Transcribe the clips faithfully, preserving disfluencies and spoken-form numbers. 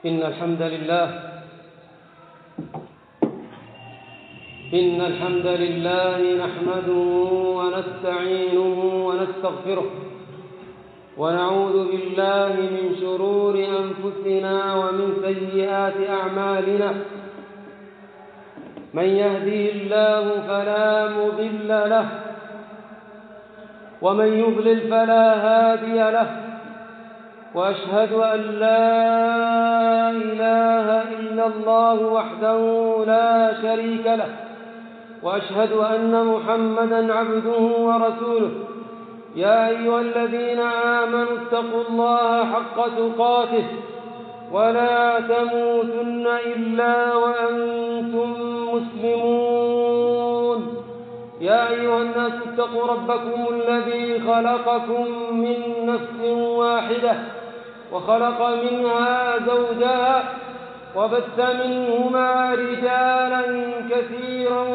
إن الحمد لله إن الحمد لله نحمده ونستعينه ونستغفره ونعوذ بالله من شرور أنفسنا ومن سيئات أعمالنا. من يهديه الله فلا مضل له ومن يضلل فلا هادي له، وأشهد أن لا إله إلا الله وحده لا شريك له، وأشهد أن محمدًا عبده ورسوله. يا أيها الذين آمنوا اتقوا الله حق تقاته ولا تموتن إلا وأنتم مسلمون. يا أيها الناس اتقوا ربكم الذي خلقكم من نفس واحدة وخلق منها زوجها وبث منهما رجالا كثيرا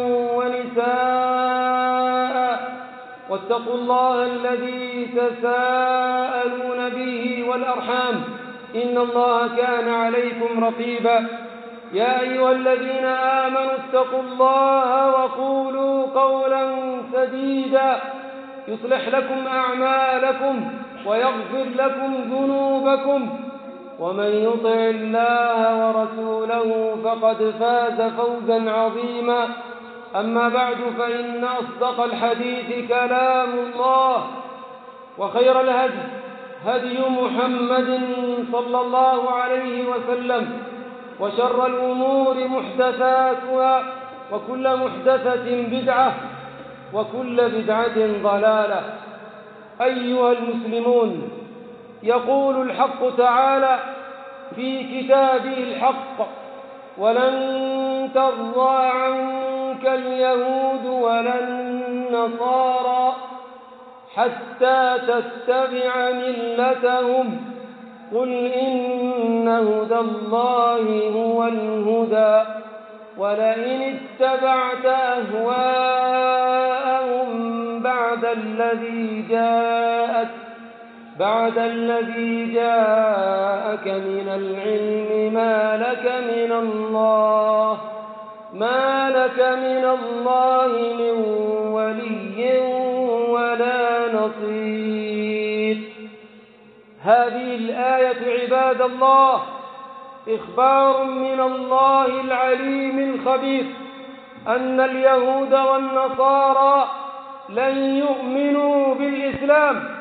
ونساء، واتقوا الله الذي تساءلون به والأرحام إن الله كان عليكم رقيبا. يا أيها الذين آمنوا اتقوا الله وقولوا قولا سديدا يصلح لكم أعمالكم ويغفر لكم ذنوبكم، ومن يطع الله ورسوله فقد فاز فوزا عظيما. أما بعد، فإن أصدق الحديث كلام الله، وخير الهدي هدي محمد صلى الله عليه وسلم، وشر الأمور محدثاتها، وكل محدثة بدعة، وكل بدعة ضلالة. أيها المسلمون، يقول الحق تعالى في كتابه الحق: ولن ترضى عنك اليهود ولا النصارى حتى تتبع ملتهم، قل إن هدى الله هو الهدى ولئن اتبعت أهواءهم بعد الذي جاءك بعد الذي جاءك من العلم ما لك من الله ما لك من الله من ولي ولا نصير. هذه الآية عباد الله إخبار من الله العليم الخبير أن اليهود والنصارى لن يؤمنوا بالإسلام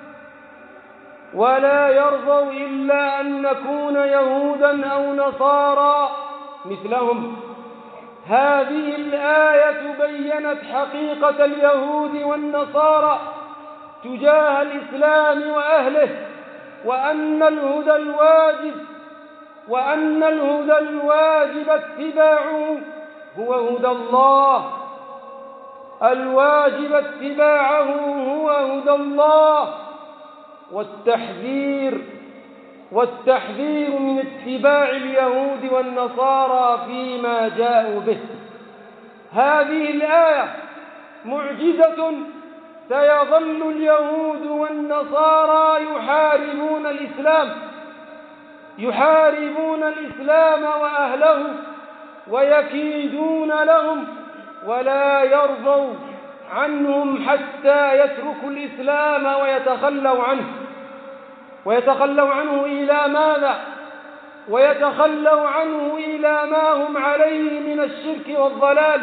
ولا يرضوا إلا أن نكون يهودا أو نصارى مثلهم. هذه الآية بيّنت حقيقة اليهود والنصارى تجاه الإسلام وأهله، وأن الهدى الواجب وأن الهدى الواجب اتباعه هو هدى الله الواجب اتباعه هو هدى الله والتحذير والتحذير من اتباع اليهود والنصارى فيما جاءوا به. هذه الآية معجزة. سيظل اليهود والنصارى يحاربون الإسلام يحاربون الإسلام وأهله ويكيدون لهم ولا يرضوا عنهم حتى يتركوا الإسلام ويتخلوا عنه ويتخلوا عنه إلى ماذا؟ ويتخلوا عنه إلى ما هم عليه من الشرك والضلال.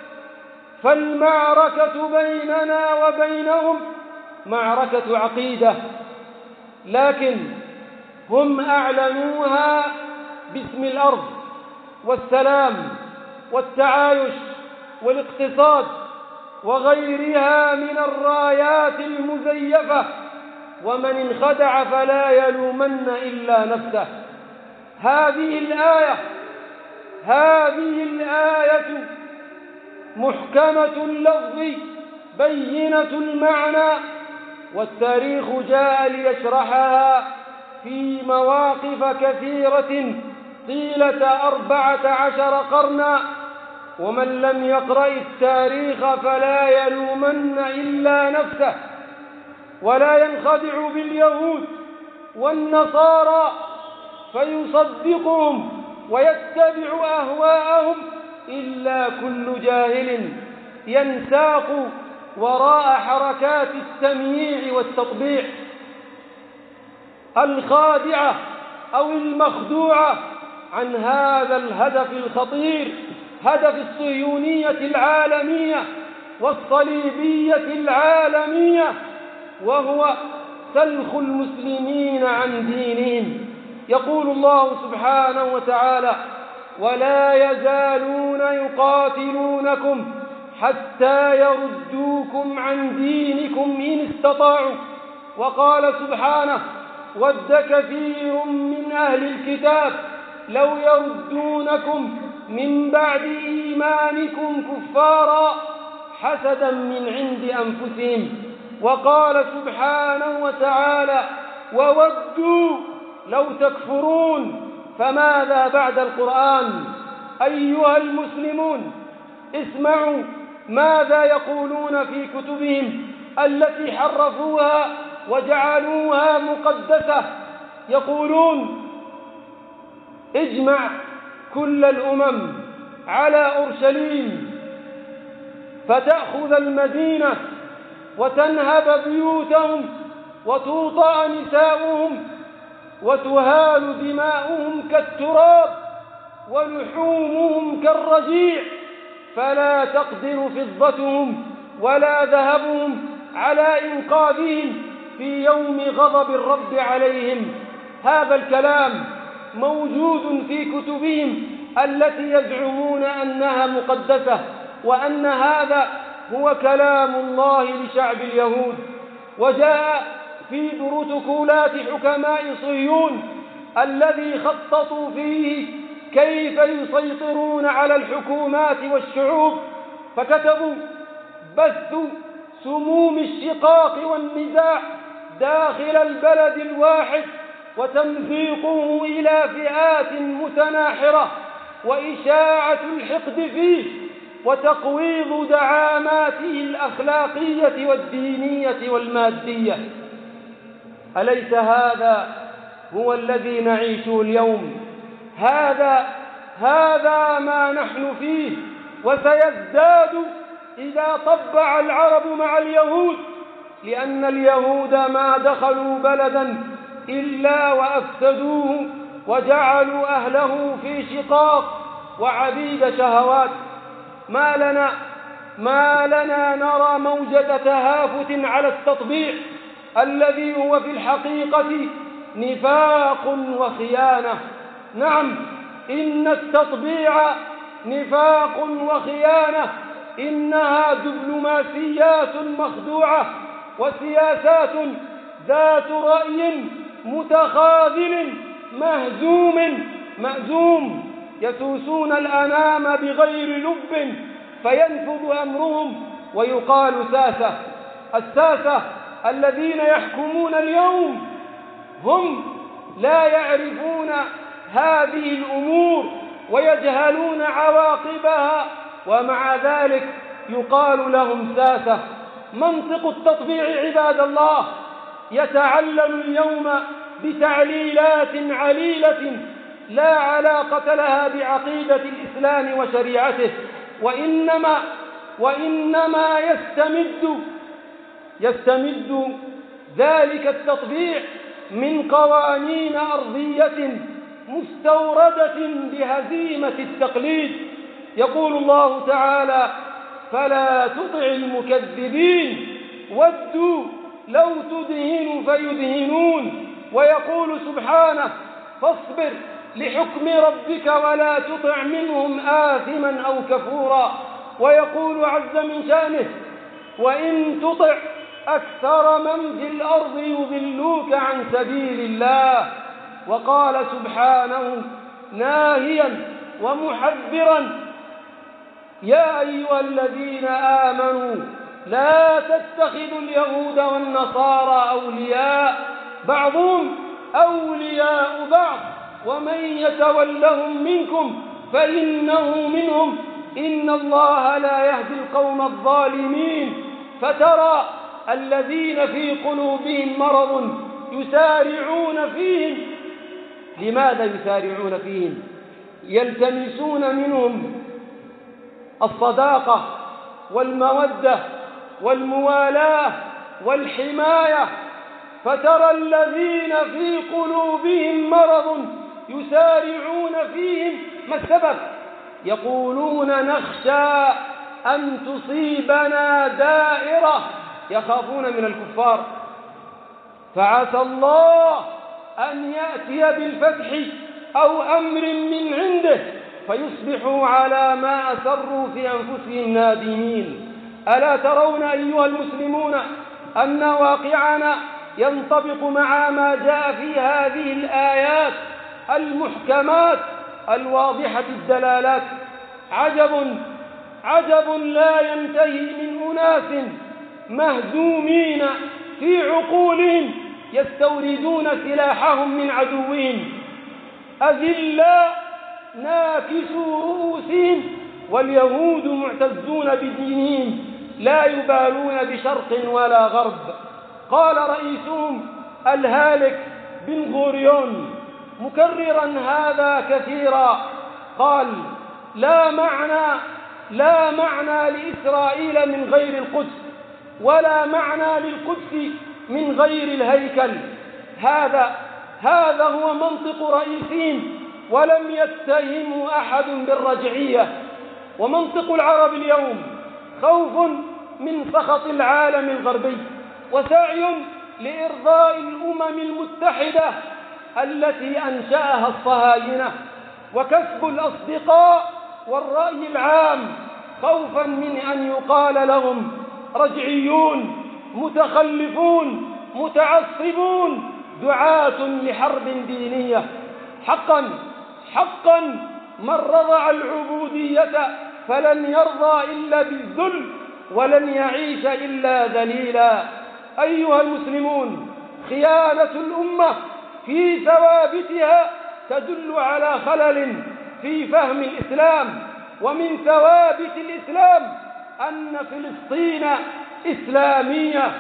فالمعركة بيننا وبينهم معركة عقيدة، لكن هم أعلنوها باسم الأرض والسلام والتعايش والاقتصاد وغيرها من الرايات المزيفة، ومن انخدع فلا يلومن إلا نفسه. هذه الآية هذه الآية محكمة اللفظ بينة المعنى، والتاريخ جاء ليشرحها في مواقف كثيرة طيلة أربعة عشر قرنا. ومن لم يقرأ التاريخ فلا يلومن إلا نفسه، ولا ينخدع باليهود والنصارى فيصدقهم ويتبع أهواءهم إلا كل جاهل ينساق وراء حركات التمييع والتطبيع الخادعة أو المخدوعة عن هذا الهدف الخطير، هدف الصهيونية العالمية والصليبية العالمية، وهو سلخ المسلمين عن دينهم. يقول الله سبحانه وتعالى: ولا يزالون يقاتلونكم حتى يردوكم عن دينكم إن استطاعوا. وقال سبحانه: ود كثير من أهل الكتاب لو يردونكم من بعد إيمانكم كفارا حسدا من عند أنفسهم. وقال سبحانه وتعالى: وودوا لو تكفرون. فماذا بعد القرآن؟ أيها المسلمون، اسمعوا ماذا يقولون في كتبهم التي حرفوها وجعلوها مقدسة. يقولون: اجمع كل الأمم على أورشليم فتأخذ المدينة وتنهب بيوتهم وتوطأ نساؤهم وتهال دماؤهم كالتراب ولحومهم كالرجيع، فلا تقدر فضتهم ولا ذهبهم على إنقاذهم في يوم غضب الرب عليهم. هذا الكلام موجود في كتبهم التي يزعمون أنها مقدسة، وأن هذا هو كلام الله لشعب اليهود. وجاء في بروتوكولات حكماء صهيون الذي خططوا فيه كيف يسيطرون على الحكومات والشعوب، فكتبوا: بث سموم الشقاق والنزاع داخل البلد الواحد وتمزيقه إلى فئات متناحرة وإشاعة الحقد فيه وتقويض دعاماته الأخلاقية والدينية والمادية. أليس هذا هو الذي نعيشه اليوم؟ هذا هذا ما نحن فيه، وسيزداد إذا طبع العرب مع اليهود، لأن اليهود ما دخلوا بلدا إلا وأفسدوه وجعلوا أهله في شقاق وعبيد شهوات. ما لنا ما لنا نرى موجة تهافت على التطبيع الذي هو في الحقيقة نفاق وخيانة. نعم، إن التطبيع نفاق وخيانة، إنها دبلوماسيات مخدوعة وسياسات ذات رأي متخاذل مهزوم مأزوم، يسوسون الأنام بغير لب فينفذ أمرهم ويقال ساسة. الساسة الذين يحكمون اليوم هم لا يعرفون هذه الأمور ويجهلون عواقبها، ومع ذلك يقال لهم ساسة. منطق التطبيع عباد الله يتعلل اليوم بتعليلات عليلة لا علاقة لها بعقيدة الإسلام وشريعته، وإنما وإنما يستمد يستمد ذلك التطبيع من قوانين أرضية مستوردة بهزيمة التقليد. يقول الله تعالى: فلا تطع المكذبين ودوا لو تدهن فيدهنون. ويقول سبحانه: فاصبر لحكم ربك ولا تطع منهم آثما أو كفورا. ويقول عز من شأنه: وإن تطع أكثر من في الأرض يضلوك عن سبيل الله. وقال سبحانه ناهيا ومحذرا: يا أيها الذين آمنوا لا تتخذوا اليهود والنصارى أولياء بعضهم أولياء بعض ومن يتولهم منكم فإنه منهم إن الله لا يهدي القوم الظالمين. فترى الذين في قلوبهم مرض يسارعون فيهم. لماذا يسارعون فيهم؟ يلتمسون منهم الصداقة والمودة والموالاة والحماية، فترى الذين في قلوبهم مرض يسارعون فيهم. ما السبب؟ يقولون نخشى أن تصيبنا دائرة، يخافون من الكفار، فعسى الله أن يأتي بالفتح أو أمر من عنده فيصبحوا على ما أسروا في أنفسهم نادمين. ألا ترون أيها المسلمون أن واقعنا ينطبق مع ما جاء في هذه الآيات المحكمات الواضحة الدلالات؟ عجب عجب لا ينتهي من أناس مهزومين في عقولهم يستوردون سلاحهم من عدوهم، أذلاء ناكسوا رؤوسهم، واليهود معتزون بدينهم لا يبالون بشرق ولا غرب. قال رئيسهم الهالك بن غوريون مكررا هذا كثيرا، قال لا معنى لا معنى لإسرائيل من غير القدس، ولا معنى للقدس من غير الهيكل. هذا هذا هو منطق رئيسهم، ولم يتهموا أحد بالرجعية. ومنطق العرب اليوم خوف من سخط العالم الغربي، وسعي لإرضاء الأمم المتحدة التي أنشأها الصهاينة، وكسب الأصدقاء والرأي العام خوفا من أن يقال لهم رجعيون متخلفون متعصبون دعاة لحرب دينية. حقا حقا من رضع العبودية فلن يرضى إلا بالذل، ولن يعيش إلا ذليلا. أيها المسلمون، خيانة الأمة في ثوابتها تدل على خلل في فهم الإسلام. ومن ثوابت الإسلام أن فلسطين إسلامية،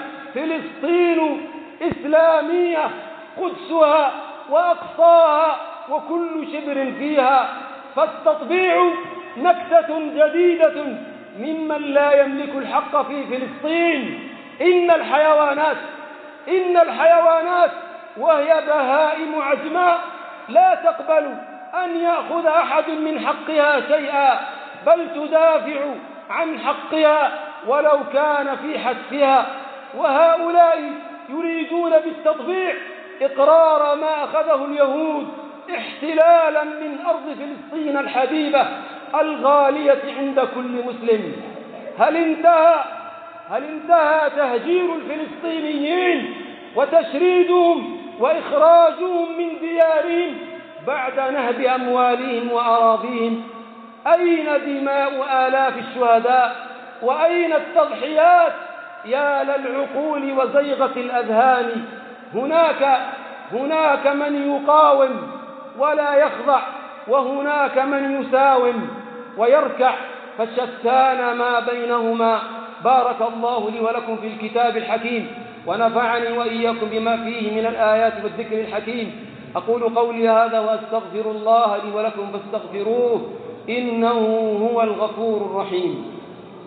فلسطين إسلامية، قدسها وأقصاها وكل شبر فيها. فالتطبيع نكتة جديدة ممن لا يملك الحق في فلسطين. إن الحيوانات إن الحيوانات وهي بهائم عجماء لا تقبل أن يأخذ أحد من حقها شيئا، بل تدافع عن حقها ولو كان في حتفها. وهؤلاء يريدون بالتطبيع إقرار ما أخذه اليهود احتلالا من أرض فلسطين الحبيبة الغالية عند كل مسلم. هل انتهى هل انتهى تهجير الفلسطينيين وتشريدهم وإخراجهم من ديارهم بعد نهب أموالهم وأراضيهم؟ أين دماء آلاف الشهداء؟ وأين التضحيات؟ يا للعقول وزيغة الأذهان. هناك هناك من يقاوم ولا يخضع، وهناك من يساوم ويركع، فشتان ما بينهما. بارك الله لي ولكم في الكتاب الحكيم، ونفعني وإياكم بما فيه من الآيات والذكر الحكيم. أقول قولي هذا وأستغفر الله لي ولكم فاستغفروه إنه هو الغفور الرحيم.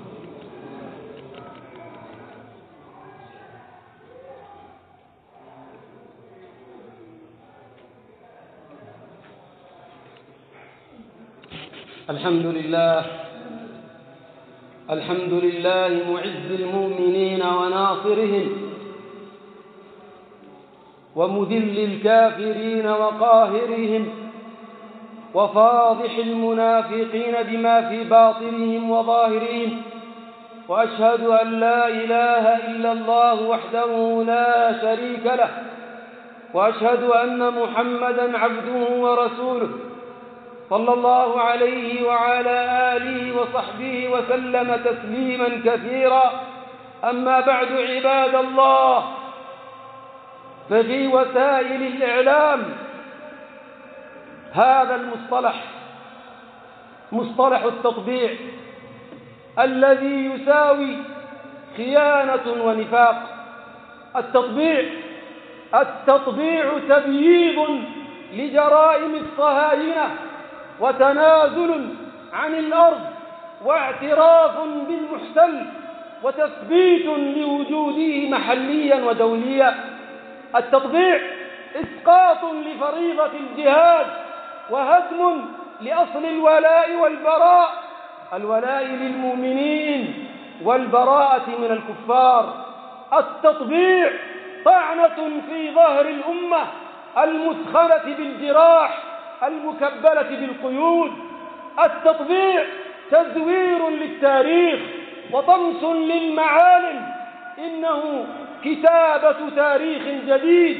الحمد لله الحمد لله معز المؤمنين وناصرهم، ومذل الكافرين وقاهرهم، وفاضح المنافقين بما في باطنهم وظاهرهم. وأشهد أن لا إله إلا الله وحده لا شريك له، وأشهد أن محمدًا عبده ورسوله صلى الله عليه وعلى آله وصحبه وسلم تسليما كثيرا. أما بعد، عباد الله، ففي وسائل الإعلام هذا المصطلح، مصطلح التطبيع، الذي يساوي خيانة ونفاق. التطبيع التطبيع تبييض لجرائم الصهاينة، وتنازل عن الأرض، واعتراف بالمحتل، وتثبيت لوجوده محليا ودوليا. التطبيع إسقاط لفريضة الجهاد، وهدم لأصل الولاء والبراء، الولاء للمؤمنين والبراءة من الكفار. التطبيع طعنة في ظهر الأمة المثخنة بالجراح المكبلة بالقيود. التطبيع تزوير للتاريخ وطمس للمعالم، إنه كتابة تاريخ جديد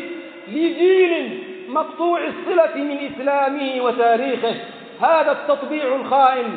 لجيل مقطوع الصلة من إسلامه وتاريخه. هذا التطبيع الخائن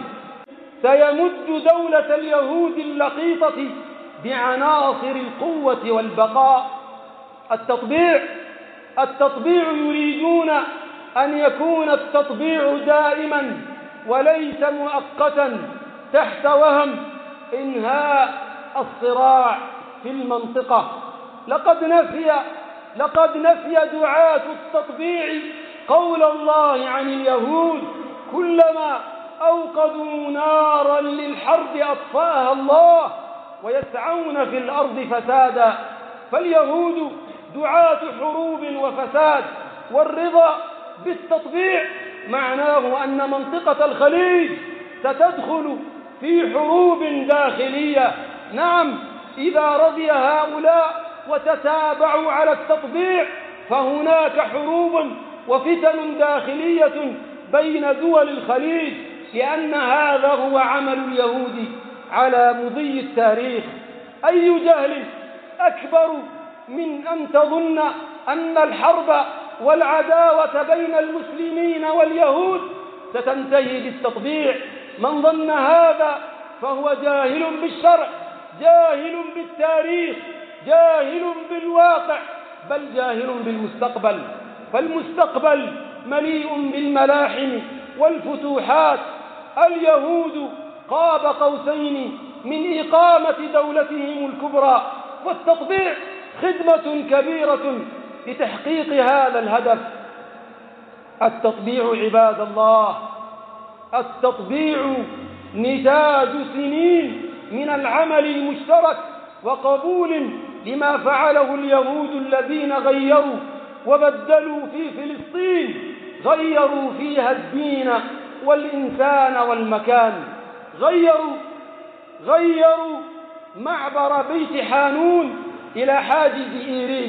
سيمد دولة اليهود اللقيطة بعناصر القوة والبقاء. التطبيع التطبيع يريدون أن يكون التطبيع دائما وليس مؤقتا تحت وهم إنهاء الصراع في المنطقة. لقد نفي لقد نفي دعاة التطبيع قول الله عن اليهود: كلما أوقدوا نارا للحرب أطفأها الله ويسعون في الأرض فسادا. فاليهود دعاة حروب وفساد، والرضا بالتطبيع معناه أن منطقة الخليج ستدخل في حروب داخلية. نعم، إذا رضي هؤلاء وتتابعوا على التطبيع فهناك حروب وفتن داخلية بين دول الخليج، لأن هذا هو عمل اليهود على مضي التاريخ. أي جهل أكبر من أن تظن أن الحرب والعداوة بين المسلمين واليهود ستنتهي بالتطبيع؟ من ظن هذا فهو جاهل بالشرع، جاهل بالتاريخ، جاهل بالواقع، بل جاهل بالمستقبل. فالمستقبل مليء بالملاحم والفتوحات. اليهود قاب قوسين من إقامة دولتهم الكبرى، والتطبيع خدمة كبيرة لتحقيق هذا الهدف. التطبيع عباد الله، التطبيع نتاج سنين من العمل المشترك وقبول لما فعله اليهود الذين غيروا وبدلوا في فلسطين، غيروا فيها الدين والإنسان والمكان. غيروا غيروا معبر بيت حانون إلى حاجز إيريز،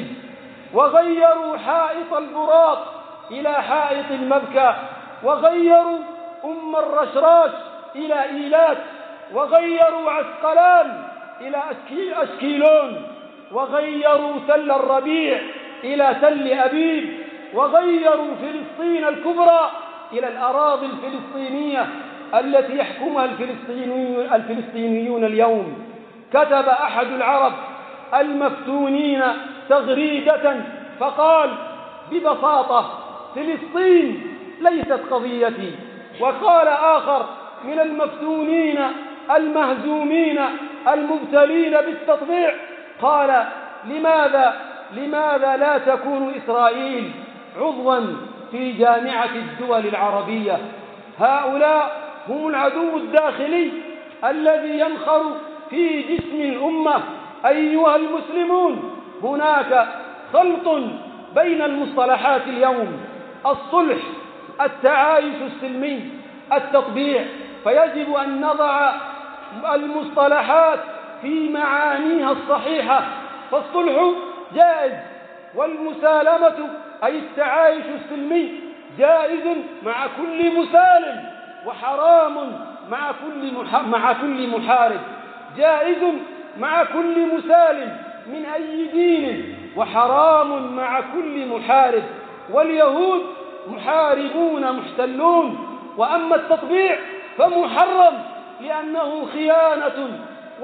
وغيروا حائط البراق إلى حائط المبكى، وغيروا أم الرشراش إلى إيلات، وغيروا عسقلان إلى أشكيلون، وغيروا تل الربيع إلى تل أبيب، وغيروا فلسطين الكبرى إلى الأراضي الفلسطينية التي يحكمها الفلسطينيون, الفلسطينيون اليوم. كتب أحد العرب المفتونين تغريدة فقال ببساطة: فلسطين ليست قضيتي. وقال آخر من المفتونين المهزومين المبتلين بالتطبيع قال: لماذا لماذا لا تكون إسرائيل عضوا في جامعة الدول العربية؟ هؤلاء هم العدو الداخلي الذي ينخر في جسم الأمة. أيها المسلمون، هناك خلط بين المصطلحات اليوم: الصلح، التعايش السلمي، التطبيع. فيجب أن نضع المصطلحات في معانيها الصحيحة. فالصلح جائز، والمسالمة أي التعايش السلمي جائز مع كل مسالم، وحرام مع كل مع كل محارب. جائز مع كل مسالم من أي دين، وحرام مع كل محارب. واليهود محاربون محتلون. وأما التطبيع فمحرم لأنه خيانة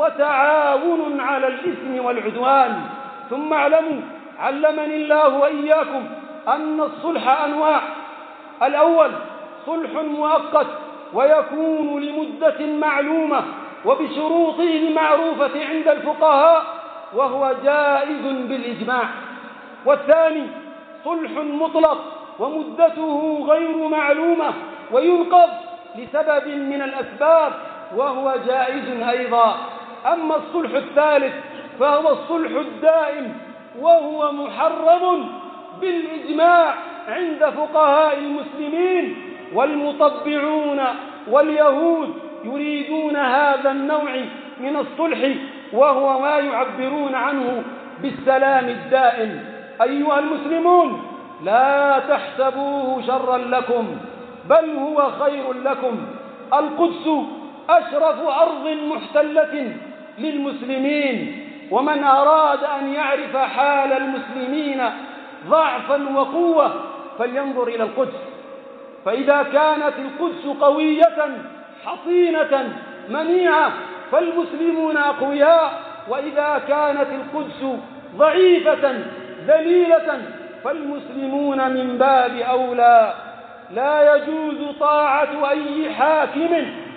وتعاون على الإثم والعدوان. ثم اعلموا، علمني الله وإياكم، أن الصلح أنواع. الأول صلح مؤقت، ويكون لمدة معلومة وبشروطه المعروفة عند الفقهاء، وهو جائز بالإجماع. والثاني صلح مطلق، ومدته غير معلومة وينقض لسبب من الأسباب وهو جائز أيضا. أما الصلح الثالث فهو الصلح الدائم وهو محرم بالإجماع عند فقهاء المسلمين، والمطبعون واليهود يريدون هذا النوع من الصلح وهو ما يعبرون عنه بالسلام الدائم. أيها المسلمون، لا تحسبوه شرا لكم بل هو خير لكم. القدس أشرف أرض محتلة للمسلمين، ومن أراد أن يعرف حال المسلمين ضعفا وقوة فلينظر إلى القدس، فإذا كانت القدس قوية حصينة منيعة فالمسلمون أقوياء، وإذا كانت القدس ضعيفة ذليلة فالمسلمون من باب أولى. لا يجوز طاعة أي حاكم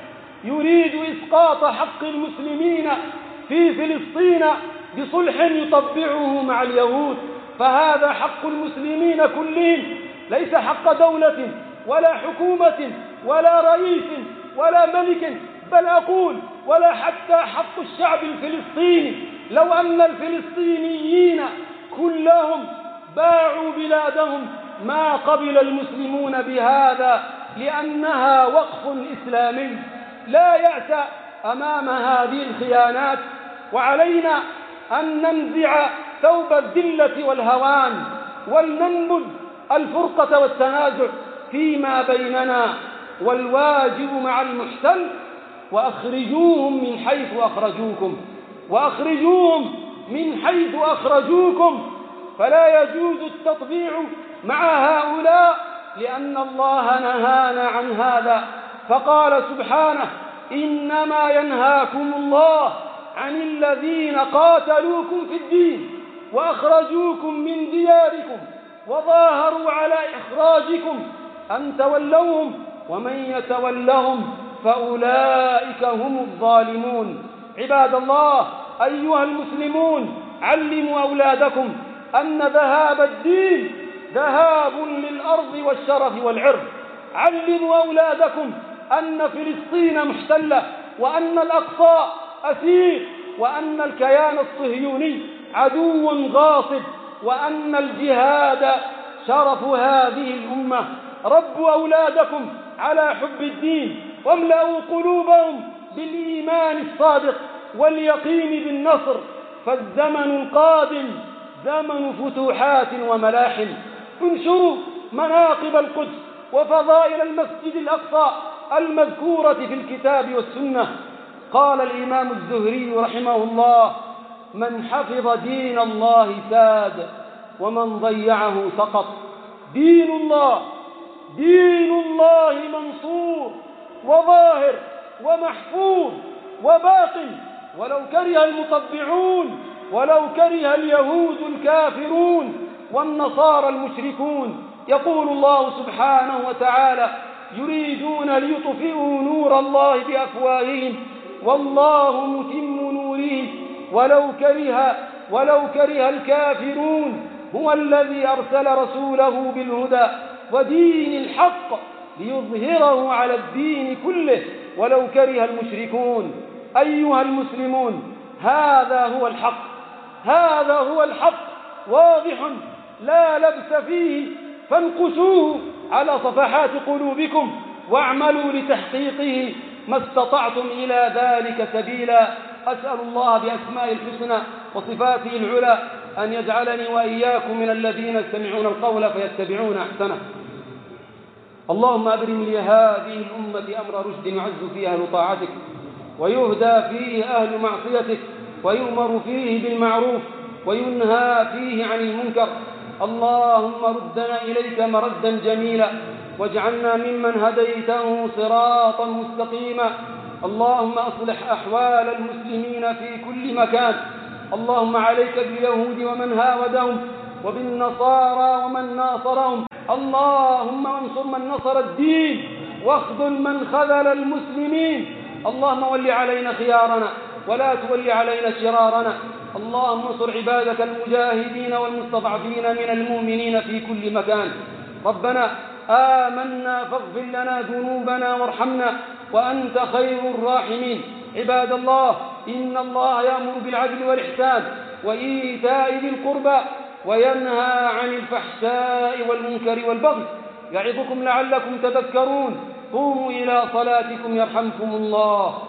يريد إسقاط حق المسلمين في فلسطين بصلح يطبعه مع اليهود، فهذا حق المسلمين كلهم، ليس حق دولة ولا حكومة ولا رئيس ولا ملك، بل أقول ولا حتى حق الشعب الفلسطيني. لو أن الفلسطينيين كلهم باعوا بلادهم ما قبل المسلمون بهذا، لأنها وقف إسلامي. لا يأس أمام هذه الخيانات، وعلينا أن ننزع ثوب الذلة والهوان ولننبذ الفرقة والتنازع فيما بيننا، والواجب مع المحتل وأخرجوهم من حيث أخرجوكم وأخرجوهم من حيث أخرجوكم فلا يجوز التطبيع مع هؤلاء، لأن الله نهانا عن هذا، فقال سبحانه: إنما ينهاكم الله عن الذين قاتلوكم في الدين وأخرجوكم من دياركم وظاهروا على إخراجكم أن تولوهم ومن يتولهم فأولئك هم الظالمون. عباد الله، أيها المسلمون، علموا أولادكم أن ذهاب الدين ذهاب للأرض والشرف والعرض. علموا أولادكم أن فلسطين محتلة، وأن الأقصى أسير، وأن الكيان الصهيوني عدو غاصب، وأن الجهاد شرف هذه الأمة. ربوا أولادكم على حب الدين، واملأوا قلوبهم بالإيمان الصادق واليقين بالنصر، فالزمن القادم زمن فتوحات وملاحم. انشروا مناقب القدس وفضائل المسجد الأقصى المذكورة في الكتاب والسنة. قال الإمام الزهري رحمه الله: من حفظ دين الله ساد ومن ضيعه سقط. دين الله دين الله منصور وظاهر ومحفوظ وباطن، ولو كره المطبعون، ولو كره اليهود الكافرون والنصارى المشركون. يقول الله سبحانه وتعالى: يريدون ليطفئوا نور الله بأفواههم والله متم نوره ولو كره ولو كره الكافرون. هو الذي أرسل رسوله بالهدى ودين الحق ليظهره على الدين كله ولو كره المشركون. أيها المسلمون، هذا هو الحق، هذا هو الحق واضح لا لبس فيه، فانقشوه على صفحات قلوبكم واعملوا لتحقيقه ما استطعتم إلى ذلك سبيلا. أسأل الله بأسماء الحسنى وصفاته العلى أن يجعلني وإياكم من الذين يستمعون القول فيتبعون أحسنه. اللهم أبرم لهذه الأمة أمر رشد يعز فيه أهل طاعتك ويهدى فيه أهل معصيتك ويؤمر فيه بالمعروف وينهى فيه عن المنكر. اللهم ردنا إليك مردا جميلا واجعلنا ممن هديته صراطا مستقيما. اللهم أصلح أحوال المسلمين في كل مكان. اللهم عليك باليهود ومن هاودهم وبالنصارى ومن ناصرهم. اللهم انصر من نصر الدين واخذل من خذل المسلمين. اللهم ول علينا خيارنا ولا تول علينا شرارنا. اللهم انصر عبادك المجاهدين والمستضعفين من المؤمنين في كل مكان. ربنا آمنا فاغفر لنا ذنوبنا وارحمنا وأنت خير الراحمين. عباد الله، إن الله يأمر بالعدل والإحسان وإيتاء ذي القربى وينهى عن الفحشاء والمنكر والبغي، يعظكم لعلكم تذكرون. قوموا إلى صلاتكم يرحمكم الله.